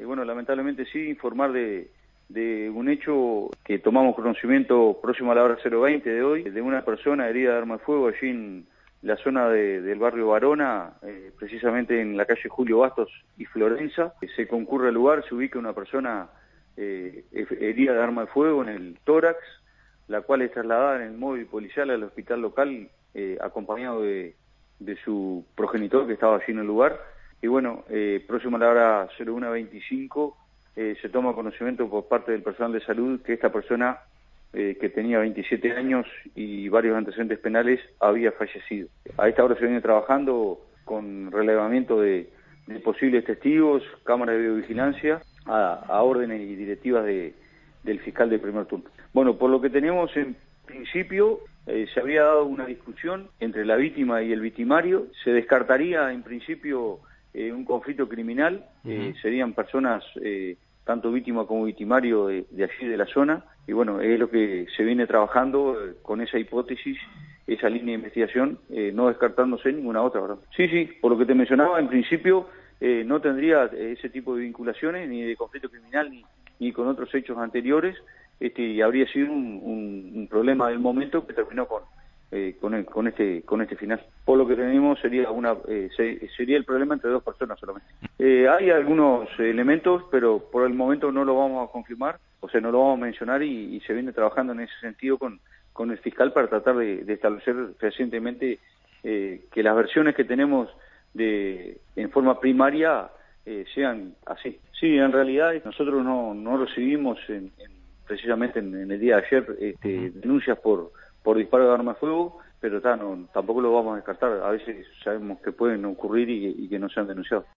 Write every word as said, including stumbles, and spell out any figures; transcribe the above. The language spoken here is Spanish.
Y bueno, lamentablemente sí, informar de, de un hecho que tomamos conocimiento próximo a la hora cero veinte de hoy, de una persona herida de arma de fuego allí en la zona de, del barrio Barona, eh, precisamente en la calle Julio Bastos y Florenza. Se concurre al lugar, se ubica una persona eh, herida de arma de fuego en el tórax, la cual es trasladada en el móvil policial al hospital local, eh, acompañado de, de su progenitor que estaba allí en el lugar. Y bueno, eh, próximo a la hora cero uno veinticinco eh, se toma conocimiento por parte del personal de salud que esta persona, eh, que tenía veintisiete años y varios antecedentes penales, había fallecido. A esta hora se viene trabajando con relevamiento de, de posibles testigos, cámaras de videovigilancia, a, a órdenes y directivas de, del fiscal de primer turno. Bueno, por lo que tenemos en principio, eh, se había dado una discusión entre la víctima y el victimario. Se descartaría en principio eh, un conflicto criminal. Uh-huh. eh, serían personas, eh, tanto víctima como victimario de, de allí de la zona, y bueno, es lo que se viene trabajando eh, con esa hipótesis, esa línea de investigación, eh, no descartándose ninguna otra, ¿verdad? Sí, sí, por lo que te mencionaba, en principio eh, no tendría ese tipo de vinculaciones, ni de conflicto criminal, ni, ni con otros hechos anteriores. Este, y habría sido un, un, un problema del momento que terminó con eh, con, el, con este con este final. Por lo que tenemos sería una eh, se, sería el problema entre dos personas solamente. Eh, hay algunos elementos, pero por el momento no lo vamos a confirmar, o sea, no lo vamos a mencionar, y, y se viene trabajando en ese sentido con, con el fiscal para tratar de, de establecer recientemente eh, que las versiones que tenemos de en forma primaria eh, sean así. Sí, en realidad nosotros no, no recibimos en, en precisamente en, en el día de ayer este, uh-huh. denuncias por por disparo de arma de fuego, pero ta, no, tampoco lo vamos a descartar. A veces sabemos que pueden ocurrir y, y que no sean denunciados.